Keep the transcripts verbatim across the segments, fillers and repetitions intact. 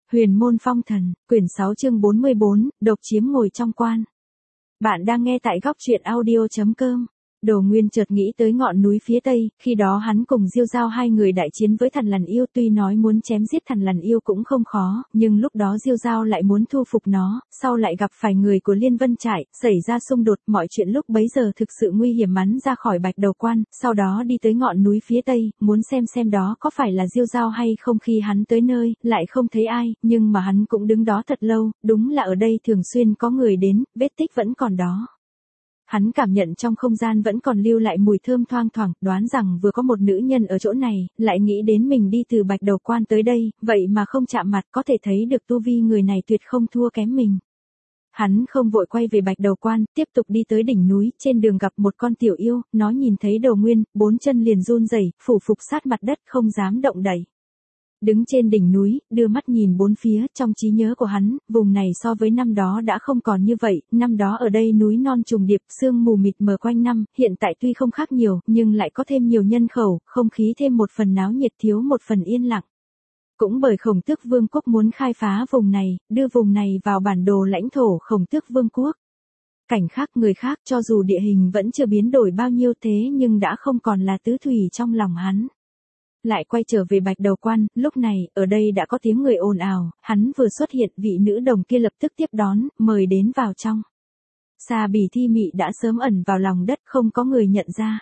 Huyền môn phong thần, quyển sáu chương bốn mươi bốn, độc chiếm ngồi trong quan. Bạn đang nghe tại góc truyện audio chấm com. Đồ Nguyên chợt nghĩ tới ngọn núi phía tây, khi đó hắn cùng Diêu Giao hai người đại chiến với Thần Lằn Yêu, tuy nói muốn chém giết Thần Lằn Yêu cũng không khó, nhưng lúc đó Diêu Giao lại muốn thu phục nó, sau lại gặp phải người của Liên Vân Trại, xảy ra xung đột, mọi chuyện lúc bấy giờ thực sự nguy hiểm. Hắn ra khỏi Bạch Đầu Quan, sau đó đi tới ngọn núi phía tây, muốn xem xem đó có phải là Diêu Giao hay không. Khi hắn tới nơi, lại không thấy ai, nhưng mà hắn cũng đứng đó thật lâu, đúng là ở đây thường xuyên có người đến, vết tích vẫn còn đó. Hắn cảm nhận trong không gian vẫn còn lưu lại mùi thơm thoang thoảng, đoán rằng vừa có một nữ nhân ở chỗ này, lại nghĩ đến mình đi từ Bạch Đầu Quan tới đây, vậy mà không chạm mặt, có thể thấy được tu vi người này tuyệt không thua kém mình. Hắn không vội quay về Bạch Đầu Quan, tiếp tục đi tới đỉnh núi, trên đường gặp một con tiểu yêu, nó nhìn thấy Đồ Nguyên, bốn chân liền run rẩy, phủ phục sát mặt đất không dám động đậy. Đứng trên đỉnh núi, đưa mắt nhìn bốn phía, trong trí nhớ của hắn, vùng này so với năm đó đã không còn như vậy, năm đó ở đây núi non trùng điệp, sương mù mịt mờ quanh năm, hiện tại tuy không khác nhiều, nhưng lại có thêm nhiều nhân khẩu, không khí thêm một phần náo nhiệt thiếu một phần yên lặng. Cũng bởi Khổng Tước Vương quốc muốn khai phá vùng này, đưa vùng này vào bản đồ lãnh thổ Khổng Tước Vương quốc. Cảnh khác người khác, cho dù địa hình vẫn chưa biến đổi bao nhiêu thế nhưng đã không còn là tứ thủy trong lòng hắn. Lại quay trở về Bạch Đầu Quan, lúc này, ở đây đã có tiếng người ồn ào, hắn vừa xuất hiện, vị nữ đồng kia lập tức tiếp đón, mời đến vào trong. Sa Bì Thi Mị đã sớm ẩn vào lòng đất, không có người nhận ra.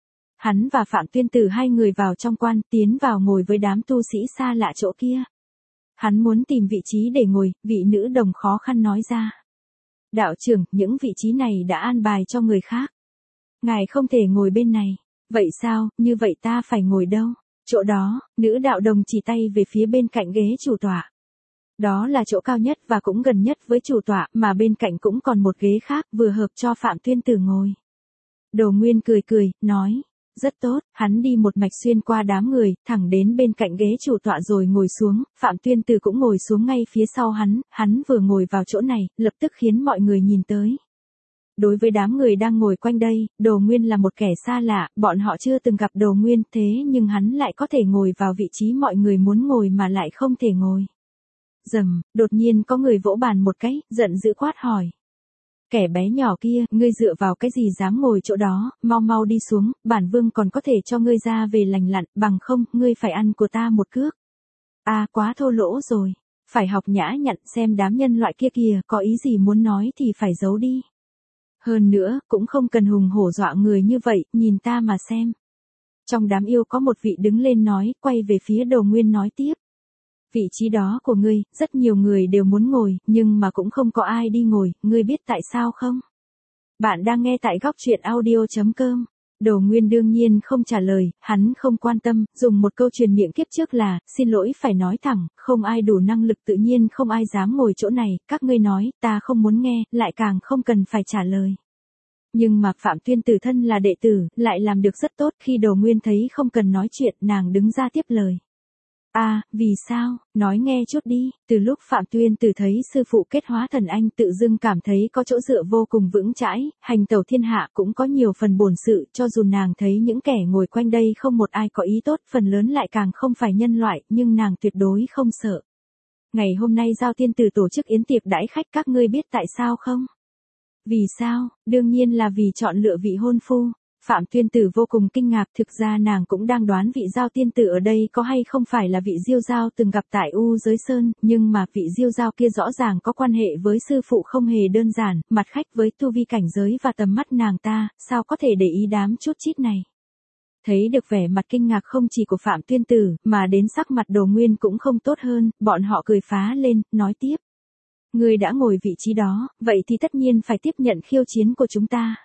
Hắn và Phạm Tuyên Tử hai người vào trong quan, tiến vào ngồi với đám tu sĩ xa lạ chỗ kia. Hắn muốn tìm vị trí để ngồi, vị nữ đồng khó khăn nói ra. Đạo trưởng, những vị trí này đã an bài cho người khác. Ngài không thể ngồi bên này. Vậy sao, như vậy ta phải ngồi đâu? Chỗ đó, nữ đạo đồng chỉ tay về phía bên cạnh ghế chủ tọa. Đó là chỗ cao nhất và cũng gần nhất với chủ tọa, mà bên cạnh cũng còn một ghế khác, vừa hợp cho Phạm Tuyên Tử ngồi. Đồ Nguyên cười cười, nói, rất tốt, hắn đi một mạch xuyên qua đám người, thẳng đến bên cạnh ghế chủ tọa rồi ngồi xuống, Phạm Tuyên Tử cũng ngồi xuống ngay phía sau hắn, hắn vừa ngồi vào chỗ này, lập tức khiến mọi người nhìn tới. Đối với đám người đang ngồi quanh đây, Đồ Nguyên là một kẻ xa lạ, bọn họ chưa từng gặp Đồ Nguyên, thế nhưng hắn lại có thể ngồi vào vị trí mọi người muốn ngồi mà lại không thể ngồi. Rầm, đột nhiên có người vỗ bàn một cái, giận dữ quát hỏi. Kẻ bé nhỏ kia, ngươi dựa vào cái gì dám ngồi chỗ đó, mau mau đi xuống, bản vương còn có thể cho ngươi ra về lành lặn, bằng không, ngươi phải ăn của ta một cước. À, quá thô lỗ rồi, phải học nhã nhặn, xem đám nhân loại kia kìa, có ý gì muốn nói thì phải giấu đi. Hơn nữa, cũng không cần hùng hổ dọa người như vậy, nhìn ta mà xem. Trong đám yêu có một vị đứng lên nói, quay về phía Đồ Nguyên nói tiếp. Vị trí đó của ngươi, rất nhiều người đều muốn ngồi, nhưng mà cũng không có ai đi ngồi, ngươi biết tại sao không? Bạn đang nghe tại góc truyện audio chấm com. Đồ Nguyên đương nhiên không trả lời, hắn không quan tâm, dùng một câu truyền miệng kiếp trước là, xin lỗi phải nói thẳng, không ai đủ năng lực tự nhiên không ai dám ngồi chỗ này, các ngươi nói, ta không muốn nghe, lại càng không cần phải trả lời. Nhưng mà Phạm Tuyên Tử thân là đệ tử, lại làm được rất tốt, khi Đồ Nguyên thấy không cần nói chuyện, nàng đứng ra tiếp lời. À, vì sao, nói nghe chút đi, từ lúc Phạm Tuyên Tử thấy sư phụ kết hóa thần anh tự dưng cảm thấy có chỗ dựa vô cùng vững chãi, hành tẩu thiên hạ cũng có nhiều phần bổn sự, cho dù nàng thấy những kẻ ngồi quanh đây không một ai có ý tốt, phần lớn lại càng không phải nhân loại, nhưng nàng tuyệt đối không sợ. Ngày hôm nay Giao Tiên Tử tổ chức yến tiệc đãi khách, các ngươi biết tại sao không? Vì sao, đương nhiên là vì chọn lựa vị hôn phu. Phạm Tuyên Tử vô cùng kinh ngạc, thực ra nàng cũng đang đoán vị Giao Tiên Tử ở đây có hay không phải là vị Diêu Giao từng gặp tại U Giới Sơn, nhưng mà vị Diêu Giao kia rõ ràng có quan hệ với sư phụ không hề đơn giản, mặt khách với tu vi cảnh giới và tầm mắt nàng ta, sao có thể để ý đám chút chít này. Thấy được vẻ mặt kinh ngạc không chỉ của Phạm Tuyên Tử, mà đến sắc mặt Đồ Nguyên cũng không tốt hơn, bọn họ cười phá lên, nói tiếp. Ngươi đã ngồi vị trí đó, vậy thì tất nhiên phải tiếp nhận khiêu chiến của chúng ta.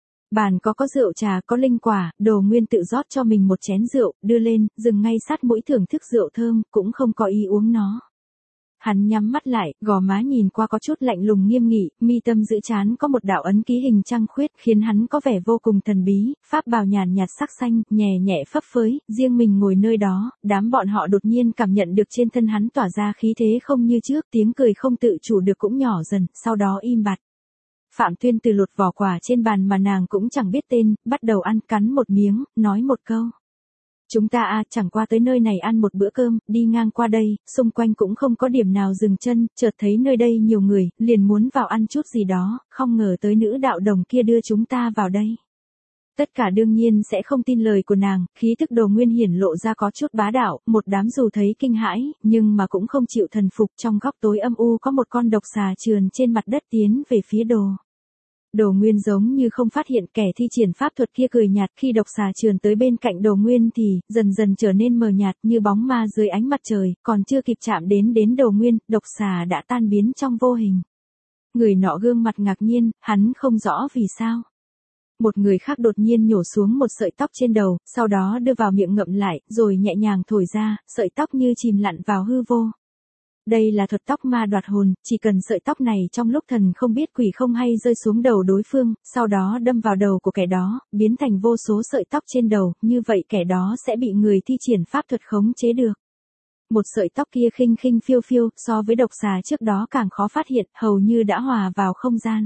Bàn có có rượu trà có linh quả, Đồ Nguyên tự rót cho mình một chén rượu, đưa lên, dừng ngay sát mũi thưởng thức rượu thơm, cũng không có ý uống nó. Hắn nhắm mắt lại, gò má nhìn qua có chút lạnh lùng nghiêm nghị, mi tâm giữ trán có một đạo ấn ký hình trăng khuyết, khiến hắn có vẻ vô cùng thần bí, pháp bào nhàn nhạt sắc xanh, nhẹ nhẹ phấp phới, riêng mình ngồi nơi đó, đám bọn họ đột nhiên cảm nhận được trên thân hắn tỏa ra khí thế không như trước, tiếng cười không tự chủ được cũng nhỏ dần, sau đó im bặt. Phạm Tuyên Tử lột vỏ quả trên bàn mà nàng cũng chẳng biết tên, bắt đầu ăn, cắn một miếng, nói một câu. Chúng ta à, chẳng qua tới nơi này ăn một bữa cơm, đi ngang qua đây, xung quanh cũng không có điểm nào dừng chân, chợt thấy nơi đây nhiều người, liền muốn vào ăn chút gì đó, không ngờ tới nữ đạo đồng kia đưa chúng ta vào đây. Tất cả đương nhiên sẽ không tin lời của nàng, khí tức Đồ Nguyên hiển lộ ra có chút bá đạo, một đám dù thấy kinh hãi, nhưng mà cũng không chịu thần phục. Trong góc tối âm u có một con độc xà trườn trên mặt đất tiến về phía Đồ. Đồ Nguyên giống như không phát hiện kẻ thi triển pháp thuật kia cười nhạt, khi độc xà trườn tới bên cạnh Đồ Nguyên thì dần dần trở nên mờ nhạt như bóng ma dưới ánh mặt trời, còn chưa kịp chạm đến đến Đồ Nguyên, độc xà đã tan biến trong vô hình. Người nọ gương mặt ngạc nhiên, hắn không rõ vì sao. Một người khác đột nhiên nhổ xuống một sợi tóc trên đầu, sau đó đưa vào miệng ngậm lại, rồi nhẹ nhàng thổi ra, sợi tóc như chìm lặn vào hư vô. Đây là thuật tóc ma đoạt hồn, chỉ cần sợi tóc này trong lúc thần không biết quỷ không hay rơi xuống đầu đối phương, sau đó đâm vào đầu của kẻ đó, biến thành vô số sợi tóc trên đầu, như vậy kẻ đó sẽ bị người thi triển pháp thuật khống chế được. Một sợi tóc kia khinh khinh phiêu phiêu, so với độc xà trước đó càng khó phát hiện, hầu như đã hòa vào không gian.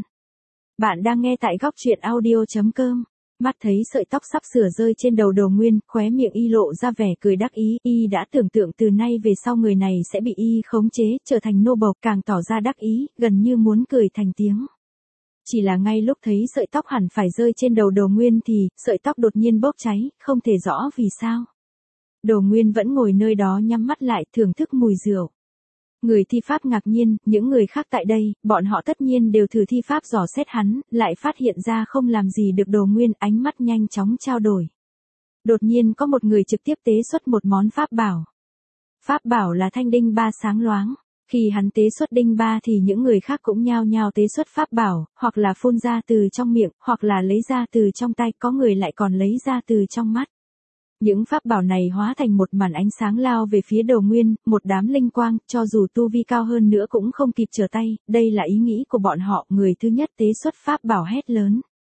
Bạn đang nghe tại góc truyện audio chấm com. Mắt thấy sợi tóc sắp sửa rơi trên đầu Đồ Nguyên, khóe miệng y lộ ra vẻ cười đắc ý, y đã tưởng tượng từ nay về sau người này sẽ bị y khống chế, trở thành nô bộc, càng tỏ ra đắc ý, gần như muốn cười thành tiếng. Chỉ là ngay lúc thấy sợi tóc hẳn phải rơi trên đầu Đồ Nguyên thì, sợi tóc đột nhiên bốc cháy, không thể rõ vì sao. Đồ Nguyên vẫn ngồi nơi đó nhắm mắt lại, thưởng thức mùi rượu. Người thi pháp ngạc nhiên, những người khác tại đây, bọn họ tất nhiên đều thử thi pháp dò xét hắn, lại phát hiện ra không làm gì được Đồ Nguyên, ánh mắt nhanh chóng trao đổi. Đột nhiên có một người trực tiếp tế xuất một món pháp bảo. Pháp bảo là thanh đinh ba sáng loáng. Khi hắn tế xuất đinh ba thì những người khác cũng nhao nhao tế xuất pháp bảo, hoặc là phun ra từ trong miệng, hoặc là lấy ra từ trong tay, có người lại còn lấy ra từ trong mắt. Những pháp bảo này hóa thành một màn ánh sáng lao về phía Đồ Nguyên, một đám linh quang, cho dù tu vi cao hơn nữa cũng không kịp trở tay, đây là ý nghĩ của bọn họ, người thứ nhất tế xuất pháp bảo hét lớn.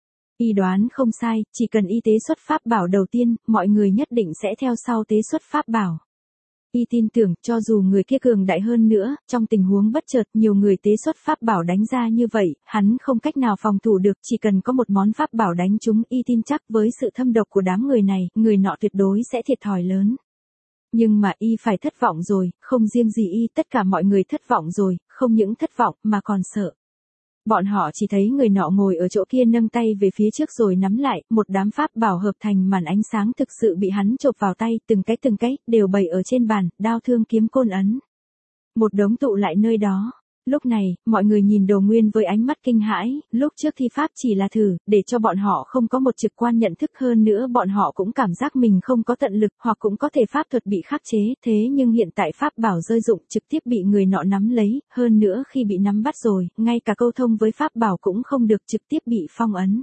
Y đoán không sai, chỉ cần y tế xuất pháp bảo đầu tiên, mọi người nhất định sẽ theo sau tế xuất pháp bảo. Y tin tưởng, cho dù người kia cường đại hơn nữa, trong tình huống bất chợt, nhiều người tế xuất pháp bảo đánh ra như vậy, hắn không cách nào phòng thủ được, chỉ cần có một món pháp bảo đánh trúng, y tin chắc với sự thâm độc của đám người này, người nọ tuyệt đối sẽ thiệt thòi lớn. Nhưng mà y phải thất vọng rồi, không riêng gì y, tất cả mọi người thất vọng rồi, không những thất vọng mà còn sợ. Bọn họ chỉ thấy người nọ ngồi ở chỗ kia nâng tay về phía trước rồi nắm lại, một đám pháp bảo hợp thành màn ánh sáng thực sự bị hắn chộp vào tay, từng cái từng cái, đều bày ở trên bàn, đao thương kiếm côn ấn. Một đống tụ lại nơi đó. Lúc này, mọi người nhìn Đồ Nguyên với ánh mắt kinh hãi, lúc trước thi pháp chỉ là thử, để cho bọn họ không có một trực quan nhận thức, hơn nữa bọn họ cũng cảm giác mình không có tận lực, hoặc cũng có thể pháp thuật bị khắc chế, thế nhưng hiện tại pháp bảo rơi dụng trực tiếp bị người nọ nắm lấy, hơn nữa khi bị nắm bắt rồi, ngay cả câu thông với pháp bảo cũng không được, trực tiếp bị phong ấn.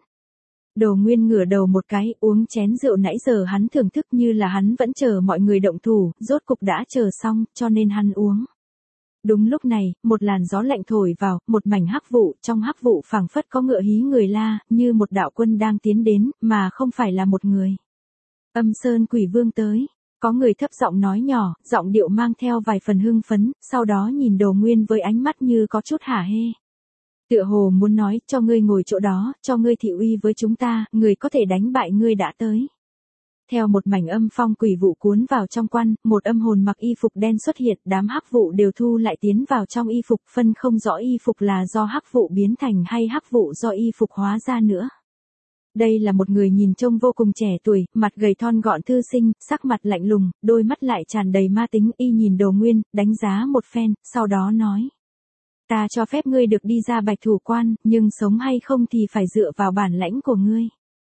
Đồ Nguyên ngửa đầu một cái, uống chén rượu nãy giờ hắn thưởng thức như là hắn vẫn chờ mọi người động thủ, rốt cục đã chờ xong, cho nên hắn uống. Đúng lúc này, một làn gió lạnh thổi vào, một mảnh hắc vụ, trong hắc vụ phảng phất có ngựa hí người la, như một đạo quân đang tiến đến, mà không phải là một người. Âm Sơn Quỷ Vương tới, có người thấp giọng nói nhỏ, giọng điệu mang theo vài phần hưng phấn, sau đó nhìn Đồ Nguyên với ánh mắt như có chút hả hê. Tựa hồ muốn nói, cho ngươi ngồi chỗ đó, cho ngươi thị uy với chúng ta, người có thể đánh bại ngươi đã tới. Theo một mảnh âm phong quỷ vụ cuốn vào trong quan, một âm hồn mặc y phục đen xuất hiện, đám hắc vụ đều thu lại tiến vào trong y phục, phân không rõ y phục là do hắc vụ biến thành hay hắc vụ do y phục hóa ra nữa. Đây là một người nhìn trông vô cùng trẻ tuổi, mặt gầy thon gọn thư sinh, sắc mặt lạnh lùng, đôi mắt lại tràn đầy ma tính, y nhìn Đồ Nguyên, đánh giá một phen, sau đó nói. Ta cho phép ngươi được đi ra Bạch Thủ Quan, nhưng sống hay không thì phải dựa vào bản lãnh của ngươi.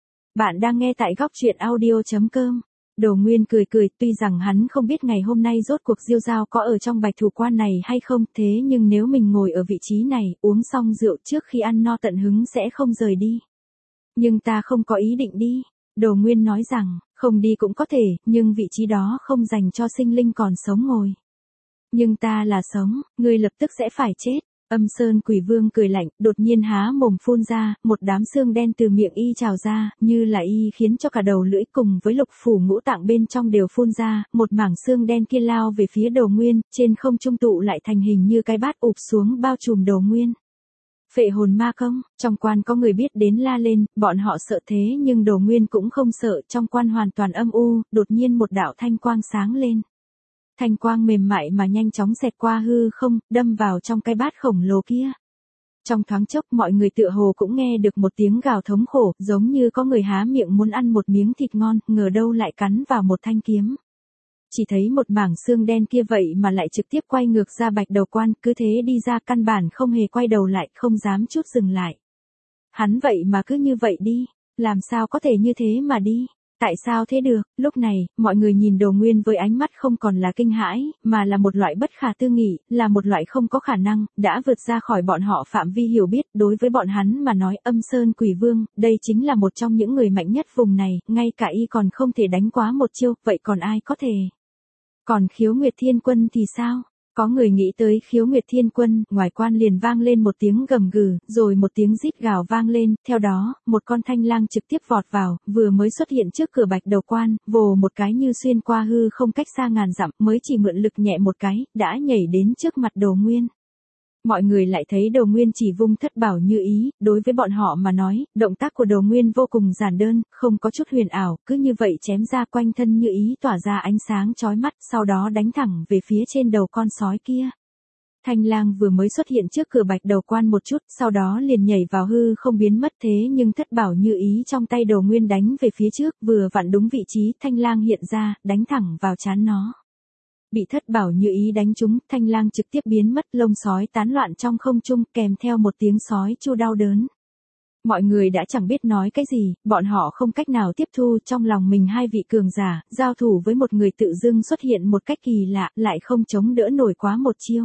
Bạn đang nghe tại góc truyện audio chấm com. Đồ Nguyên cười cười, tuy rằng hắn không biết ngày hôm nay rốt cuộc Diêu Giao có ở trong Bạch Thủ Quan này hay không, thế nhưng nếu mình ngồi ở vị trí này, uống xong rượu trước khi ăn no tận hứng sẽ không rời đi. Nhưng ta không có ý định đi. Đồ Nguyên nói rằng, không đi cũng có thể, nhưng vị trí đó không dành cho sinh linh còn sống ngồi. Nhưng ta là sống, ngươi lập tức sẽ phải chết. Âm Sơn Quỷ Vương cười lạnh, đột nhiên há mồm phun ra, một đám xương đen từ miệng y trào ra, như là y khiến cho cả đầu lưỡi cùng với lục phủ ngũ tạng bên trong đều phun ra, một mảng xương đen kia lao về phía Đồ Nguyên, trên không trung tụ lại thành hình như cái bát ụp xuống bao trùm Đồ Nguyên. Phệ hồn ma công, trong quan có người biết đến la lên, bọn họ sợ thế nhưng Đồ Nguyên cũng không sợ, trong quan hoàn toàn âm u, đột nhiên một đạo thanh quang sáng lên. Thanh quang mềm mại mà nhanh chóng xẹt qua hư không, đâm vào trong cái bát khổng lồ kia. Trong thoáng chốc mọi người tựa hồ cũng nghe được một tiếng gào thống khổ, giống như có người há miệng muốn ăn một miếng thịt ngon, ngờ đâu lại cắn vào một thanh kiếm. Chỉ thấy một mảng xương đen kia vậy mà lại trực tiếp quay ngược ra bạch đầu quan, cứ thế đi ra căn bản không hề quay đầu lại, không dám chút dừng lại. Hắn vậy mà cứ như vậy đi, làm sao có thể như thế mà đi, tại sao thế được, lúc này, mọi người nhìn Đồ Nguyên với ánh mắt không còn là kinh hãi, mà là một loại bất khả tư nghị, là một loại không có khả năng, đã vượt ra khỏi bọn họ phạm vi hiểu biết, đối với bọn hắn mà nói Âm Sơn Quỷ Vương, đây chính là một trong những người mạnh nhất vùng này, ngay cả y còn không thể đánh quá một chiêu, vậy còn ai có thể? Còn Khiếu Nguyệt Thiên Quân thì sao? Có người nghĩ tới Khiếu Nguyệt Thiên Quân, ngoài quan liền vang lên một tiếng gầm gừ, rồi một tiếng rít gào vang lên, theo đó, một con thanh lang trực tiếp vọt vào, vừa mới xuất hiện trước cửa bạch đầu quan, vồ một cái như xuyên qua hư không cách xa ngàn dặm, mới chỉ mượn lực nhẹ một cái, đã nhảy đến trước mặt Đồ Nguyên. Mọi người lại thấy Đồ Nguyên chỉ vung thất bảo như ý, đối với bọn họ mà nói, động tác của Đồ Nguyên vô cùng giản đơn, không có chút huyền ảo, cứ như vậy chém ra quanh thân như ý tỏa ra ánh sáng chói mắt, sau đó đánh thẳng về phía trên đầu con sói kia. Thanh lang vừa mới xuất hiện trước cửa bạch đầu quan một chút, sau đó liền nhảy vào hư không biến mất thế nhưng thất bảo như ý trong tay Đồ Nguyên đánh về phía trước, vừa vặn đúng vị trí, thanh lang hiện ra, đánh thẳng vào trán nó. Bị thất bảo như ý đánh trúng, thanh lang trực tiếp biến mất, lông sói tán loạn trong không trung, kèm theo một tiếng sói chu đau đớn. Mọi người đã chẳng biết nói cái gì, bọn họ không cách nào tiếp thu trong lòng mình hai vị cường giả, giao thủ với một người tự dưng xuất hiện một cách kỳ lạ, lại không chống đỡ nổi quá một chiêu.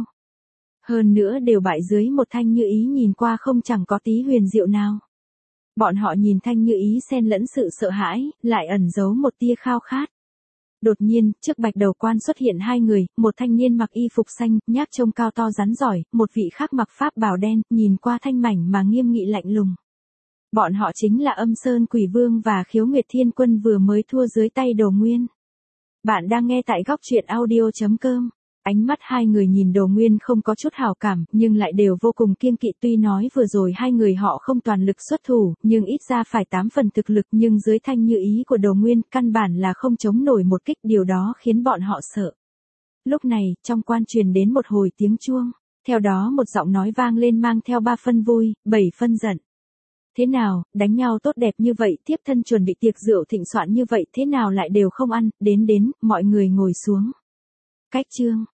Hơn nữa đều bại dưới một thanh như ý nhìn qua không chẳng có tí huyền diệu nào. Bọn họ nhìn thanh như ý xen lẫn sự sợ hãi, lại ẩn giấu một tia khao khát. Đột nhiên, trước bạch đầu quan xuất hiện hai người, một thanh niên mặc y phục xanh, nhác trông cao to rắn giỏi, một vị khác mặc pháp bào đen, nhìn qua thanh mảnh mà nghiêm nghị lạnh lùng. Bọn họ chính là Âm Sơn Quỷ Vương và Khiếu Nguyệt Thiên Quân vừa mới thua dưới tay Đồ Nguyên. Bạn đang nghe tại góc truyện audio chấm com. Ánh mắt hai người nhìn Đồ Nguyên không có chút hảo cảm, nhưng lại đều vô cùng kiêng kỵ, tuy nói vừa rồi hai người họ không toàn lực xuất thủ, nhưng ít ra phải tám phần thực lực, nhưng dưới thanh như ý của Đồ Nguyên, căn bản là không chống nổi một kích, điều đó khiến bọn họ sợ. Lúc này, trong quan truyền đến một hồi tiếng chuông, theo đó một giọng nói vang lên mang theo ba phân vui, bảy phân giận. Thế nào, đánh nhau tốt đẹp như vậy, tiếp thân chuẩn bị tiệc rượu thịnh soạn như vậy, thế nào lại đều không ăn, đến đến, mọi người ngồi xuống. Cách chương